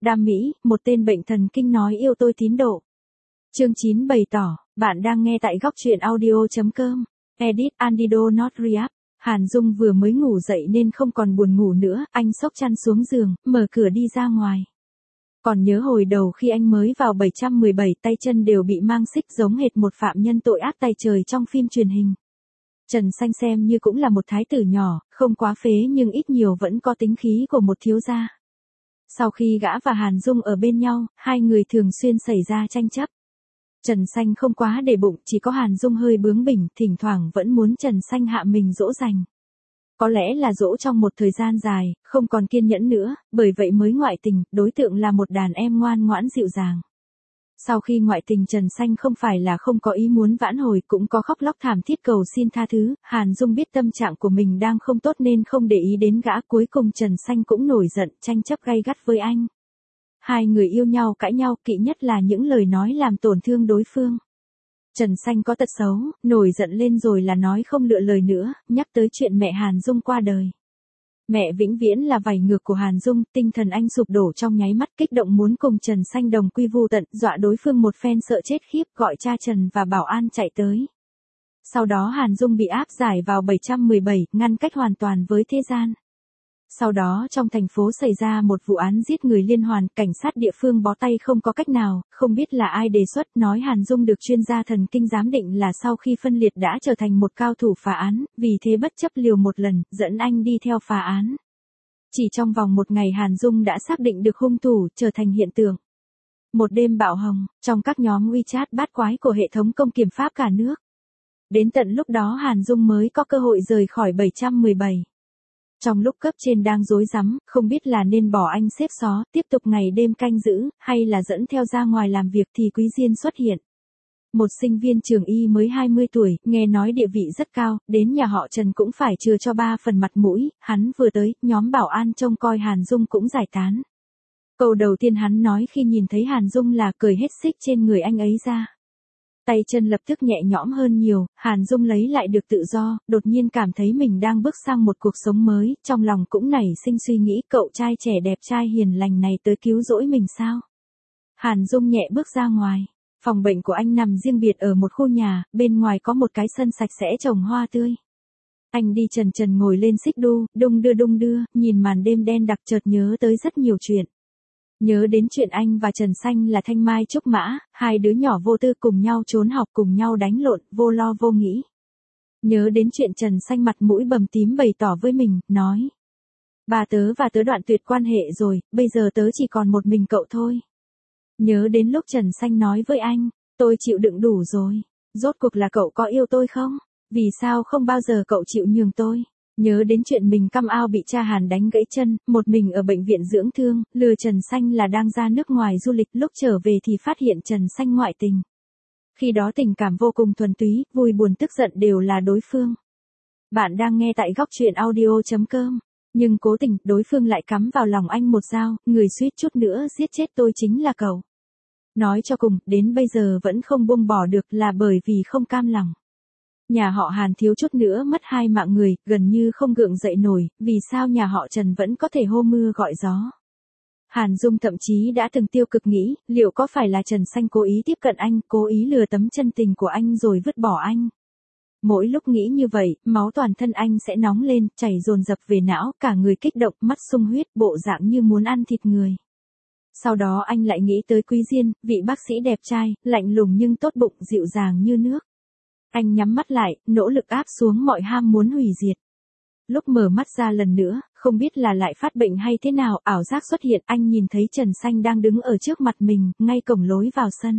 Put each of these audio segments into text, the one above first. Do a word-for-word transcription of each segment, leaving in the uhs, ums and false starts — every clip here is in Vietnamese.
Đam mỹ, một tên bệnh thần kinh nói yêu tôi tín độ. Chương chín bày tỏ, bạn đang nghe tại góc truyện audio.com. Edit Andido Not React. Hàn Dung vừa mới ngủ dậy nên không còn buồn ngủ nữa, anh xốc chăn xuống giường, mở cửa đi ra ngoài. Còn nhớ hồi đầu khi anh mới vào bảy trăm mười bảy, tay chân đều bị mang xích giống hệt một phạm nhân tội ác tày trời trong phim truyền hình. Trần Xanh xem như cũng là một thái tử nhỏ, không quá phế nhưng ít nhiều vẫn có tính khí của một thiếu gia. Sau khi gã và Hàn Dung ở bên nhau, hai người thường xuyên xảy ra tranh chấp. Trần Xanh không quá để bụng, chỉ có Hàn Dung hơi bướng bỉnh, thỉnh thoảng vẫn muốn Trần Xanh hạ mình dỗ dành. Có lẽ là dỗ trong một thời gian dài, không còn kiên nhẫn nữa, bởi vậy mới ngoại tình, đối tượng là một đàn em ngoan ngoãn dịu dàng. Sau khi ngoại tình, Trần Xanh không phải là không có ý muốn vãn hồi, cũng có khóc lóc thảm thiết cầu xin tha thứ. Hàn Dung biết tâm trạng của mình đang không tốt nên không để ý đến gã, cuối cùng Trần Xanh cũng nổi giận, tranh chấp gay gắt với anh. Hai người yêu nhau cãi nhau, kỵ nhất là những lời nói làm tổn thương đối phương. Trần Xanh có tật xấu, nổi giận lên rồi là nói không lựa lời nữa, nhắc tới chuyện mẹ Hàn Dung qua đời. Mẹ vĩnh viễn là vảy ngược của Hàn Dung, tinh thần anh sụp đổ trong nháy mắt, kích động muốn cùng Trần Xanh đồng quy vu tận, dọa đối phương một phen sợ chết khiếp, gọi cha Trần và bảo an chạy tới. Sau đó Hàn Dung bị áp giải vào bảy trăm mười bảy, ngăn cách hoàn toàn với thế gian. Sau đó trong thành phố xảy ra một vụ án giết người liên hoàn, cảnh sát địa phương bó tay không có cách nào, không biết là ai đề xuất, nói Hàn Dung được chuyên gia thần kinh giám định là sau khi phân liệt đã trở thành một cao thủ phá án, vì thế bất chấp liều một lần, dẫn anh đi theo phá án. Chỉ trong vòng một ngày Hàn Dung đã xác định được hung thủ, trở thành hiện tượng. Một đêm bạo hồng, trong các nhóm WeChat bát quái của hệ thống công kiểm pháp cả nước. Đến tận lúc đó Hàn Dung mới có cơ hội rời khỏi bảy trăm mười bảy. Trong lúc cấp trên đang rối rắm, không biết là nên bỏ anh xếp xó, tiếp tục ngày đêm canh giữ, hay là dẫn theo ra ngoài làm việc thì Quý Diên xuất hiện. Một sinh viên trường y mới hai mươi tuổi, nghe nói địa vị rất cao, đến nhà họ Trần cũng phải chừa cho ba phần mặt mũi, hắn vừa tới, nhóm bảo an trông coi Hàn Dung cũng giải tán. Câu đầu tiên hắn nói khi nhìn thấy Hàn Dung là cười hết xích trên người anh ấy ra. Tay chân lập tức nhẹ nhõm hơn nhiều, Hàn Dung lấy lại được tự do, đột nhiên cảm thấy mình đang bước sang một cuộc sống mới, trong lòng cũng nảy sinh suy nghĩ cậu trai trẻ đẹp trai hiền lành này tới cứu rỗi mình sao. Hàn Dung nhẹ bước ra ngoài, phòng bệnh của anh nằm riêng biệt ở một khu nhà, bên ngoài có một cái sân sạch sẽ trồng hoa tươi. Anh đi trần trần ngồi lên xích đu, đung đưa đung đưa, nhìn màn đêm đen đặc chợt nhớ tới rất nhiều chuyện. Nhớ đến chuyện anh và Trần Xanh là thanh mai trúc mã, hai đứa nhỏ vô tư cùng nhau trốn học cùng nhau đánh lộn, vô lo vô nghĩ. Nhớ đến chuyện Trần Xanh mặt mũi bầm tím bày tỏ với mình, nói. Bà tớ và tớ đoạn tuyệt quan hệ rồi, bây giờ tớ chỉ còn một mình cậu thôi. Nhớ đến lúc Trần Xanh nói với anh, tôi chịu đựng đủ rồi, rốt cuộc là cậu có yêu tôi không? Vì sao không bao giờ cậu chịu nhường tôi? Nhớ đến chuyện mình căm ao bị cha Hàn đánh gãy chân, một mình ở bệnh viện dưỡng thương, lừa Trần Xanh là đang ra nước ngoài du lịch, lúc trở về thì phát hiện Trần Xanh ngoại tình. Khi đó tình cảm vô cùng thuần túy, vui buồn tức giận đều là đối phương. Bạn đang nghe tại góc truyện audio.com, nhưng cố tình, đối phương lại cắm vào lòng anh một dao, người suýt chút nữa giết chết tôi chính là cậu. Nói cho cùng, đến bây giờ vẫn không buông bỏ được là bởi vì không cam lòng. Nhà họ Hàn thiếu chút nữa mất hai mạng người, gần như không gượng dậy nổi, vì sao nhà họ Trần vẫn có thể hô mưa gọi gió. Hàn Dung thậm chí đã từng tiêu cực nghĩ, liệu có phải là Trần Xanh cố ý tiếp cận anh, cố ý lừa tấm chân tình của anh rồi vứt bỏ anh. Mỗi lúc nghĩ như vậy, máu toàn thân anh sẽ nóng lên, chảy dồn dập về não, cả người kích động, mắt sung huyết, bộ dạng như muốn ăn thịt người. Sau đó anh lại nghĩ tới Quý Diên, vị bác sĩ đẹp trai, lạnh lùng nhưng tốt bụng, dịu dàng như nước. Anh nhắm mắt lại, nỗ lực áp xuống mọi ham muốn hủy diệt. Lúc mở mắt ra lần nữa, không biết là lại phát bệnh hay thế nào, ảo giác xuất hiện, anh nhìn thấy Trần Xanh đang đứng ở trước mặt mình, ngay cổng lối vào sân.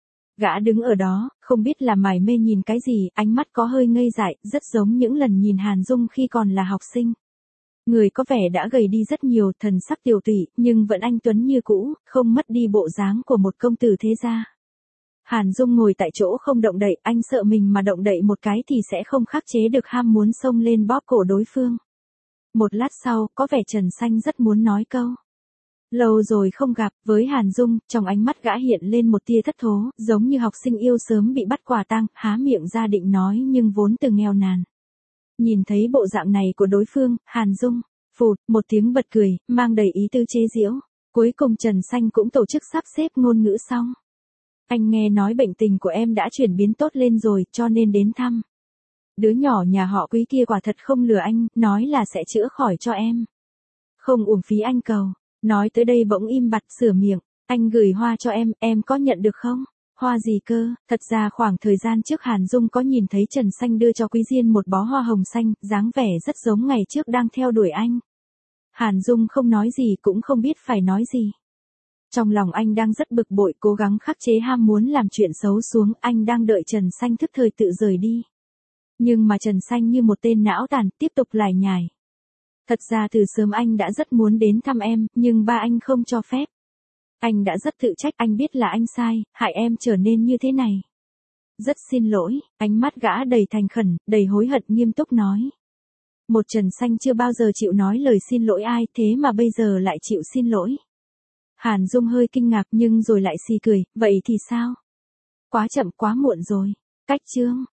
Gã đứng ở đó, không biết là mải mê nhìn cái gì, ánh mắt có hơi ngây dại, rất giống những lần nhìn Hàn Dung khi còn là học sinh. Người có vẻ đã gầy đi rất nhiều, thần sắc tiều tụy, nhưng vẫn anh tuấn như cũ, không mất đi bộ dáng của một công tử thế gia. Hàn Dung ngồi tại chỗ không động đậy, anh sợ mình mà động đậy một cái thì sẽ không khắc chế được ham muốn xông lên bóp cổ đối phương. Một lát sau, có vẻ Trần Xanh rất muốn nói câu. Lâu rồi không gặp, với Hàn Dung, trong ánh mắt gã hiện lên một tia thất thố, giống như học sinh yêu sớm bị bắt quả tang, há miệng ra định nói nhưng vốn từ nghèo nàn. Nhìn thấy bộ dạng này của đối phương, Hàn Dung, phụt, một tiếng bật cười, mang đầy ý tư chế giễu. Cuối cùng Trần Xanh cũng tổ chức sắp xếp ngôn ngữ xong. Anh nghe nói bệnh tình của em đã chuyển biến tốt lên rồi, cho nên đến thăm. Đứa nhỏ nhà họ Quý kia quả thật không lừa anh, nói là sẽ chữa khỏi cho em. Không uổng phí anh cầu. Nói tới đây bỗng im bặt sửa miệng. Anh gửi hoa cho em, em có nhận được không? Hoa gì cơ? Thật ra khoảng thời gian trước Hàn Dung có nhìn thấy Trần Xanh đưa cho Quý Diên một bó hoa hồng xanh, dáng vẻ rất giống ngày trước đang theo đuổi anh. Hàn Dung không nói gì cũng không biết phải nói gì. Trong lòng anh đang rất bực bội, cố gắng khắc chế ham muốn làm chuyện xấu xuống, anh đang đợi Trần Xanh thức thời tự rời đi. Nhưng mà Trần Xanh như một tên não tàn, tiếp tục lải nhải. Thật ra từ sớm anh đã rất muốn đến thăm em, nhưng ba anh không cho phép. Anh đã rất tự trách, anh biết là anh sai, hại em trở nên như thế này. Rất xin lỗi, ánh mắt gã đầy thành khẩn, đầy hối hận nghiêm túc nói. Một Trần Xanh chưa bao giờ chịu nói lời xin lỗi ai, thế mà bây giờ lại chịu xin lỗi. Hàn Dung hơi kinh ngạc nhưng rồi lại xì cười, vậy thì sao? Quá chậm quá muộn rồi. Cách chương.